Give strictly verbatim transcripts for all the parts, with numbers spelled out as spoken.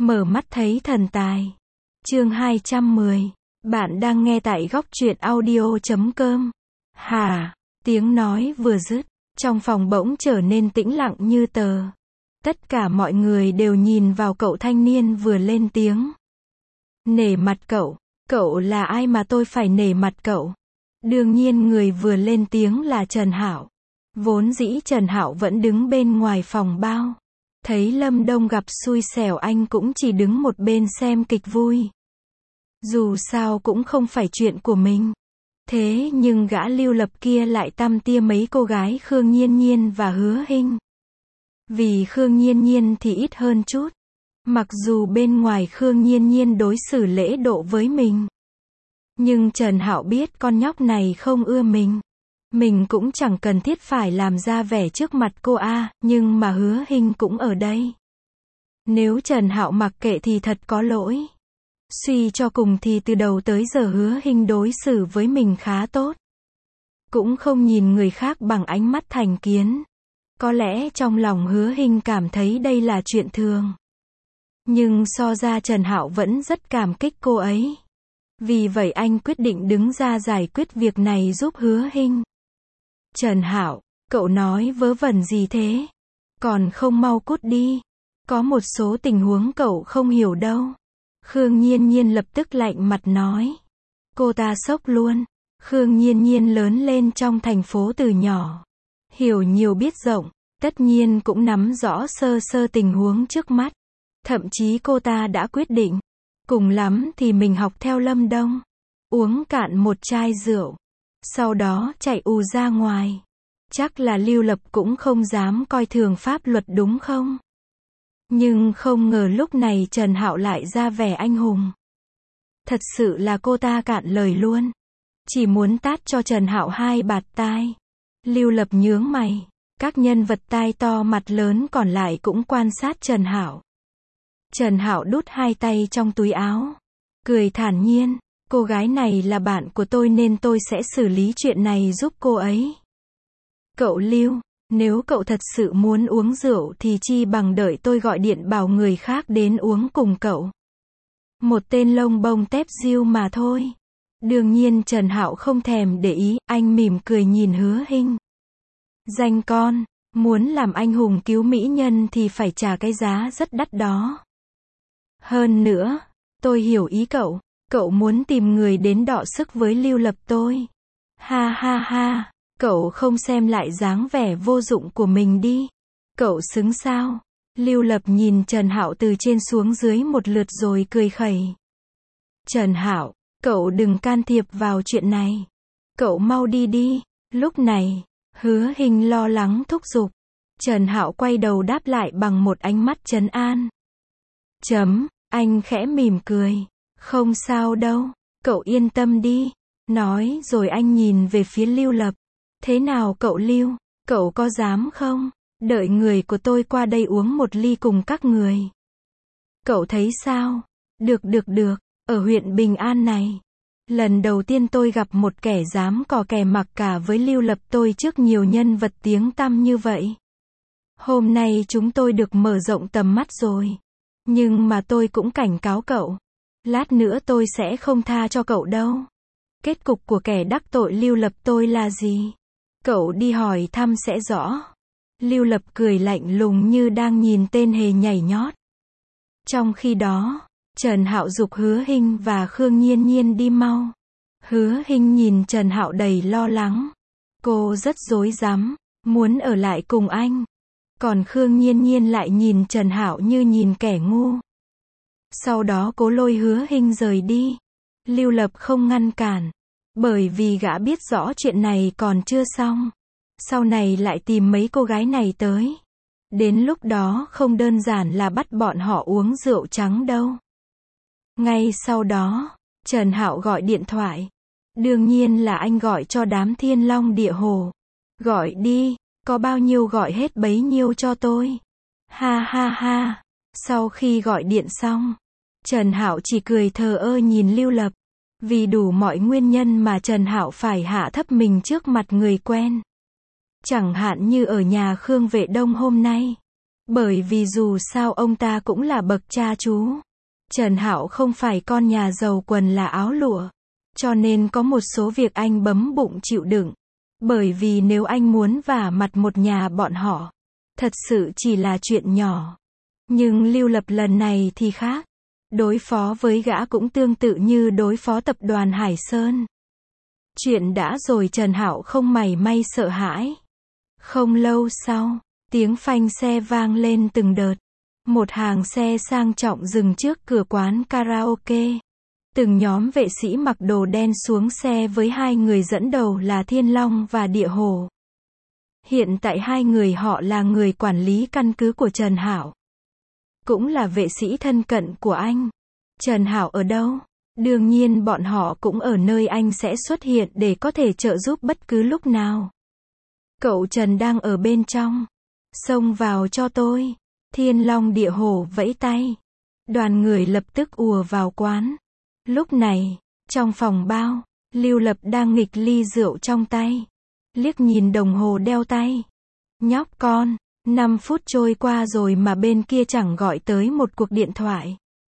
Mở mắt thấy thần tài. Chương hai trăm mười. Bạn đang nghe tại góc truyện audio chấm com. Hả? Tiếng nói vừa dứt, trong phòng bỗng trở nên tĩnh lặng như tờ. Tất cả mọi người đều nhìn vào cậu thanh niên vừa lên tiếng. Nể mặt cậu, cậu là ai mà tôi phải nể mặt cậu? Đương nhiên người vừa lên tiếng là Trần Hạo. Vốn dĩ Trần Hạo vẫn đứng bên ngoài phòng bao. Thấy Lâm Đông gặp xui xẻo anh cũng chỉ đứng một bên xem kịch vui. Dù sao cũng không phải chuyện của mình. Thế nhưng gã Lưu Lập kia lại tăm tia mấy cô gái Khương Nhiên Nhiên và Hứa Hinh. Vì Khương Nhiên Nhiên thì ít hơn chút. Mặc dù bên ngoài Khương Nhiên Nhiên đối xử lễ độ với mình. Nhưng Trần Hạo biết con nhóc này không ưa mình. Mình cũng chẳng cần thiết phải làm ra vẻ trước mặt cô a, nhưng mà Hứa Hinh cũng ở đây. Nếu Trần Hạo mặc kệ thì thật có lỗi. Suy cho cùng thì từ đầu tới giờ Hứa Hinh đối xử với mình khá tốt. Cũng không nhìn người khác bằng ánh mắt thành kiến. Có lẽ trong lòng Hứa Hinh cảm thấy đây là chuyện thường. Nhưng so ra Trần Hạo vẫn rất cảm kích cô ấy. Vì vậy anh quyết định đứng ra giải quyết việc này giúp Hứa Hinh. Trần Hạo, cậu nói vớ vẩn gì thế? Còn không mau cút đi. Có một số tình huống cậu không hiểu đâu. Khương Nhiên Nhiên lập tức lạnh mặt nói. Cô ta sốc luôn. Khương Nhiên Nhiên lớn lên trong thành phố từ nhỏ. Hiểu nhiều biết rộng, tất nhiên cũng nắm rõ sơ sơ tình huống trước mắt. Thậm chí cô ta đã quyết định. Cùng lắm thì mình học theo Lâm Đông. Uống cạn một chai rượu. Sau đó chạy ù ra ngoài. Chắc là Lưu Lập cũng không dám coi thường pháp luật đúng không? Nhưng không ngờ lúc này Trần Hạo lại ra vẻ anh hùng. Thật sự là cô ta cạn lời luôn. Chỉ muốn tát cho Trần Hạo hai bạt tai. Lưu Lập nhướng mày. Các nhân vật tai to mặt lớn còn lại cũng quan sát Trần Hạo. Trần Hạo đút hai tay trong túi áo. Cười thản nhiên. Cô gái này là bạn của tôi nên tôi sẽ xử lý chuyện này giúp cô ấy. Cậu Lưu, nếu cậu thật sự muốn uống rượu thì chi bằng đợi tôi gọi điện bảo người khác đến uống cùng cậu. Một tên lông bông tép diêu mà thôi. Đương nhiên Trần Hạo không thèm để ý, anh mỉm cười nhìn Hứa Hinh. Danh con, muốn làm anh hùng cứu mỹ nhân thì phải trả cái giá rất đắt đó. Hơn nữa, tôi hiểu ý cậu. Cậu muốn tìm người đến đọ sức với Lưu Lập tôi. Ha ha ha, cậu không xem lại dáng vẻ vô dụng của mình đi. Cậu xứng sao? Lưu Lập nhìn Trần Hạo từ trên xuống dưới một lượt rồi cười khẩy. Trần Hạo, cậu đừng can thiệp vào chuyện này. Cậu mau đi đi. Lúc này, Hứa Hinh lo lắng thúc giục. Trần Hạo quay đầu đáp lại bằng một ánh mắt trấn an. Chấm, anh khẽ mỉm cười. Không sao đâu, cậu yên tâm đi. Nói rồi anh nhìn về phía Lưu Lập. Thế nào cậu Lưu, cậu có dám không? Đợi người của tôi qua đây uống một ly cùng các người. Cậu thấy sao? Được được được, ở huyện Bình An này. Lần đầu tiên tôi gặp một kẻ dám cò kè mặc cả với Lưu Lập tôi trước nhiều nhân vật tiếng tăm như vậy. Hôm nay chúng tôi được mở rộng tầm mắt rồi. Nhưng mà tôi cũng cảnh cáo cậu. Lát nữa tôi sẽ không tha cho cậu đâu. Kết cục của kẻ đắc tội Lưu Lập tôi là gì? Cậu đi hỏi thăm sẽ rõ. Lưu Lập cười lạnh lùng như đang nhìn tên hề nhảy nhót. Trong khi đó, Trần Hạo giục Hứa Hinh và Khương Nhiên Nhiên đi mau. Hứa Hinh nhìn Trần Hạo đầy lo lắng. Cô rất rối rắm, muốn ở lại cùng anh. Còn Khương Nhiên Nhiên lại nhìn Trần Hạo như nhìn kẻ ngu. Sau đó cố lôi Hứa Hinh rời đi. Lưu Lập không ngăn cản. Bởi vì gã biết rõ chuyện này còn chưa xong. Sau này lại tìm mấy cô gái này tới. Đến lúc đó không đơn giản là bắt bọn họ uống rượu trắng đâu. Ngay sau đó, Trần Hạo gọi điện thoại. Đương nhiên là anh gọi cho đám Thiên Long Địa Hồ. Gọi đi, có bao nhiêu gọi hết bấy nhiêu cho tôi. Ha ha ha. Sau khi gọi điện xong, Trần Hạo chỉ cười thờ ơ nhìn Lưu Lập. Vì đủ mọi nguyên nhân mà Trần Hạo phải hạ thấp mình trước mặt người quen. Chẳng hạn như ở nhà Khương Vệ Đông hôm nay. Bởi vì dù sao ông ta cũng là bậc cha chú. Trần Hạo không phải con nhà giàu quần là áo lụa. Cho nên có một số việc anh bấm bụng chịu đựng. Bởi vì nếu anh muốn vả mặt một nhà bọn họ, thật sự chỉ là chuyện nhỏ. Nhưng Lưu Lập lần này thì khác. Đối phó với gã cũng tương tự như đối phó tập đoàn Hải Sơn. Chuyện đã rồi Trần Hạo không mảy may sợ hãi. Không lâu sau, tiếng phanh xe vang lên từng đợt. Một hàng xe sang trọng dừng trước cửa quán karaoke. Từng nhóm vệ sĩ mặc đồ đen xuống xe với hai người dẫn đầu là Thiên Long và Địa Hồ. Hiện tại hai người họ là người quản lý căn cứ của Trần Hạo. Cũng là vệ sĩ thân cận của anh. Trần Hạo ở đâu? Đương nhiên bọn họ cũng ở nơi anh sẽ xuất hiện để có thể trợ giúp bất cứ lúc nào. Cậu Trần đang ở bên trong. Xông vào cho tôi. Thiên Long Địa Hổ vẫy tay. Đoàn người lập tức ùa vào quán. Lúc này, trong phòng bao, Lưu Lập đang nghịch ly rượu trong tay. Liếc nhìn đồng hồ đeo tay. Nhóc con, năm phút trôi qua rồi mà bên kia chẳng gọi tới một cuộc điện thoại.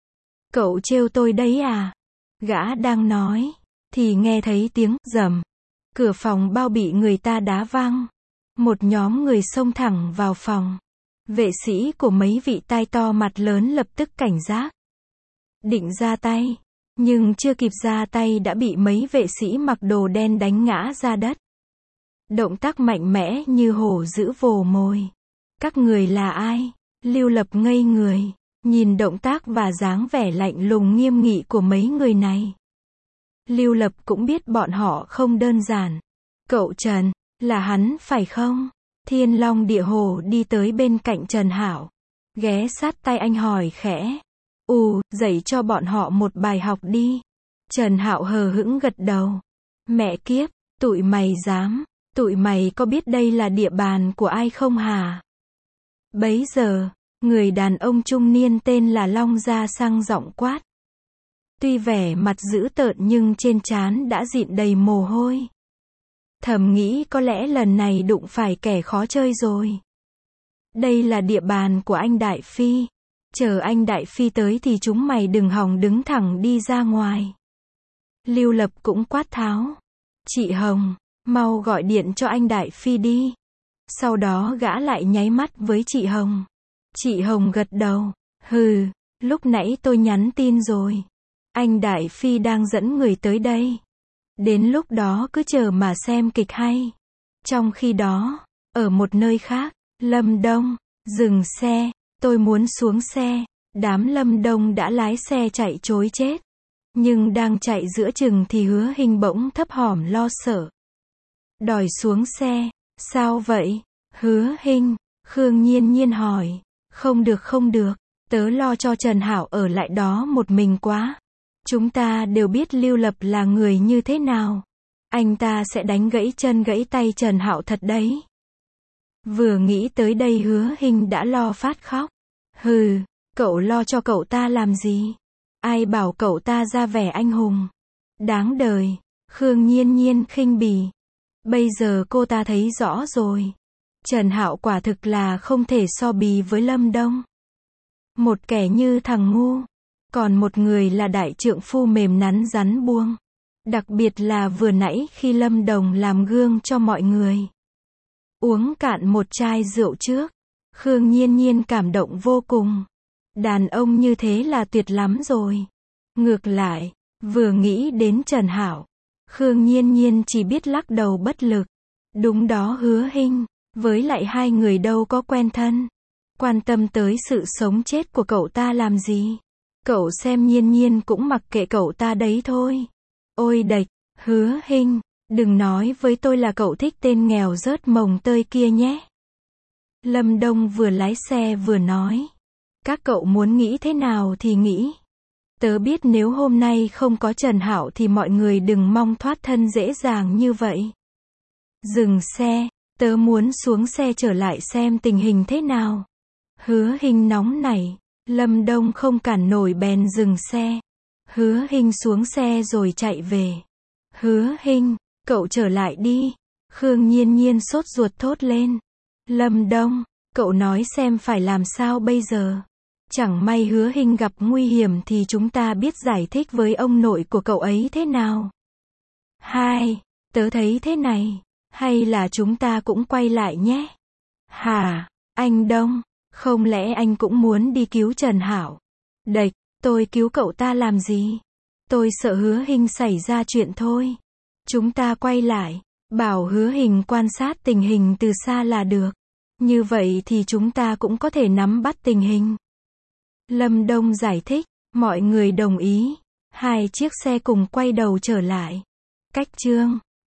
Cậu trêu tôi đấy à? Gã đang nói, thì nghe thấy tiếng rầm. Cửa phòng bao bị người ta đá văng. Một nhóm người xông thẳng vào phòng. Vệ sĩ của mấy vị tai to mặt lớn lập tức cảnh giác. Định ra tay. Nhưng chưa kịp ra tay đã bị mấy vệ sĩ mặc đồ đen đánh ngã ra đất. Động tác mạnh mẽ như hổ dữ vồ mồi. Các người là ai? Lưu Lập ngây người. Nhìn động tác và dáng vẻ lạnh lùng nghiêm nghị của mấy người này. Lưu Lập cũng biết bọn họ không đơn giản. Cậu Trần, là hắn phải không? Thiên Long Địa Hồ đi tới bên cạnh Trần Hạo. Ghé sát tay anh hỏi khẽ. Ù, dạy cho bọn họ một bài học đi. Trần Hạo hờ hững gật đầu. Mẹ kiếp, tụi mày dám, tụi mày có biết đây là địa bàn của ai không hả? Bấy giờ, người đàn ông trung niên tên là Long ra sang giọng quát. Tuy vẻ mặt dữ tợn nhưng trên trán đã dịn đầy mồ hôi. Thầm nghĩ có lẽ lần này đụng phải kẻ khó chơi rồi. Đây là địa bàn của anh Đại Phi. Chờ anh Đại Phi tới thì chúng mày đừng hòng đứng thẳng đi ra ngoài. Lưu Lập cũng quát tháo. Chị Hồng, mau gọi điện cho anh Đại Phi đi. Sau đó gã lại nháy mắt với chị Hồng. Chị Hồng gật đầu. Hừ, lúc nãy tôi nhắn tin rồi. Anh Đại Phi đang dẫn người tới đây. Đến lúc đó cứ chờ mà xem kịch hay. Trong khi đó, ở một nơi khác, Lâm Đông, dừng xe, tôi muốn xuống xe. Đám Lâm Đông đã lái xe chạy trối chết. Nhưng đang chạy giữa chừng thì Hứa Hinh bỗng thấp hỏm lo sợ. Đòi xuống xe, sao vậy? Hứa Hinh, Khương Nhiên Nhiên hỏi. Không được không được, tớ lo cho Trần Hạo ở lại đó một mình quá. Chúng ta đều biết Lưu Lập là người như thế nào. Anh ta sẽ đánh gãy chân gãy tay Trần Hạo thật đấy. Vừa nghĩ tới đây Hứa Hinh đã lo phát khóc. Hừ, cậu lo cho cậu ta làm gì? Ai bảo cậu ta ra vẻ anh hùng? Đáng đời. Khương Nhiên Nhiên khinh bỉ. Bây giờ cô ta thấy rõ rồi. Trần Hạo quả thực là không thể so bì với Lâm Đông. Một kẻ như thằng ngu. Còn một người là đại trượng phu mềm nắn rắn buông. Đặc biệt là vừa nãy khi Lâm Đồng làm gương cho mọi người. Uống cạn một chai rượu trước. Khương Nhiên Nhiên cảm động vô cùng. Đàn ông như thế là tuyệt lắm rồi. Ngược lại, vừa nghĩ đến Trần Hạo, Khương Nhiên Nhiên chỉ biết lắc đầu bất lực. Đúng đó Hứa Hinh, với lại hai người đâu có quen thân. Quan tâm tới sự sống chết của cậu ta làm gì? Cậu xem Nhiên Nhiên cũng mặc kệ cậu ta đấy thôi. Ôi đệch, Hứa Hinh, đừng nói với tôi là cậu thích tên nghèo rớt mồng tơi kia nhé. Lâm Đông vừa lái xe vừa nói. Các cậu muốn nghĩ thế nào thì nghĩ. Tớ biết nếu hôm nay không có Trần Hạo thì mọi người đừng mong thoát thân dễ dàng như vậy. Dừng xe, tớ muốn xuống xe trở lại xem tình hình thế nào. Hứa Hinh nóng nảy. Lâm Đông không cản nổi bèn dừng xe. Hứa Hinh xuống xe rồi chạy về. Hứa Hinh, cậu trở lại đi. Khương Nhiên Nhiên sốt ruột thốt lên. Lâm Đông, Cậu nói xem phải làm sao bây giờ. Chẳng may Hứa Hinh gặp nguy hiểm thì chúng ta biết giải thích với ông nội của cậu ấy thế nào. Hai, tớ thấy thế này. Hay là chúng ta cũng quay lại nhé. Hả, anh Đông, không lẽ anh cũng muốn đi cứu Trần Hảo? Đệch, tôi cứu cậu ta làm gì? Tôi sợ Hứa Hinh xảy ra chuyện thôi. Chúng ta quay lại, bảo Hứa Hinh quan sát tình hình từ xa là được. Như vậy thì chúng ta cũng có thể nắm bắt tình hình. Lâm Đông giải thích, mọi người đồng ý. Hai chiếc xe cùng quay đầu trở lại. Cách Chương